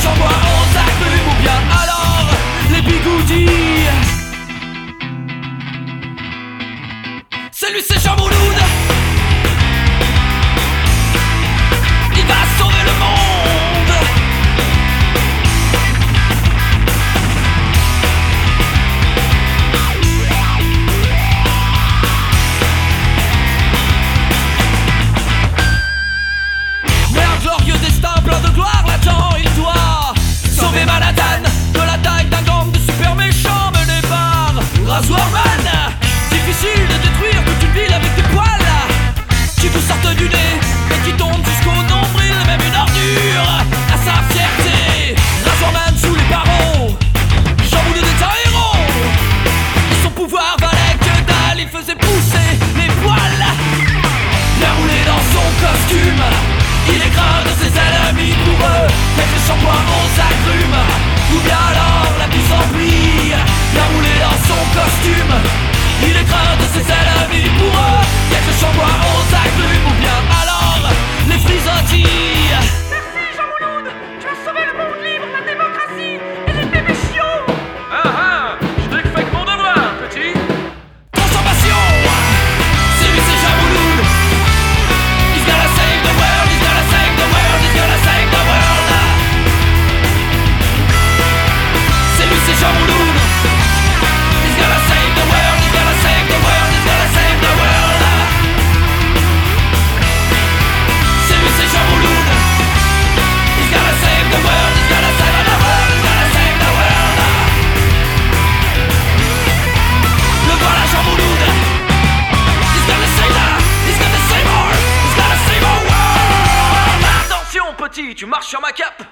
chambois aux agrumes ou bien alors les bigoudis. C'est lui, c'est Jean Mouloud. Il va sauver le monde. Mais un glorieux destin plein de gloire l'attend. Il doit sauver Manhattan de l'attaque d'un gang de super méchants menés par Razourman. Difficile de détruire toute une ville avec des poils qui vous sortent du nez et qui tombent jusqu'au nombril, même une ordure à sa fierté. Razourman sous les barreaux, Jean Mouloud est un héros. Et son pouvoir valait que dalle, il faisait pousser les poils. Bien roulé dans son costume, il écrase de ses ennemis pour eux. Quelques shampoings aux agrumes ou bien alors la mise en pli. Bien roulé dans son costume, il écrase de ses ennemis pour eux. Quelques shampoings aux agrumes ou bien alors les frisottis. Merci Jean Mouloud, tu as sauvé le monde libre, la démocratie et les bébés chiots. Je n'ai que fait que mon devoir, petit. Transformation, c'est lui, c'est Jean Mouloud. He's gonna save the world, he's gonna save the world, he's gonna save the world. C'est lui, c'est Jean Mouloud. He's gonna save the world, he's gonna save the world, he's gonna save the world. C'est lui, c'est Jean Mouloud. He's gonna save the world, he's gonna save the world, he's gonna save the world. Le voilà Jean Mouloud. He's gonna save our world. Attention, petit, tu marches sur ma cape.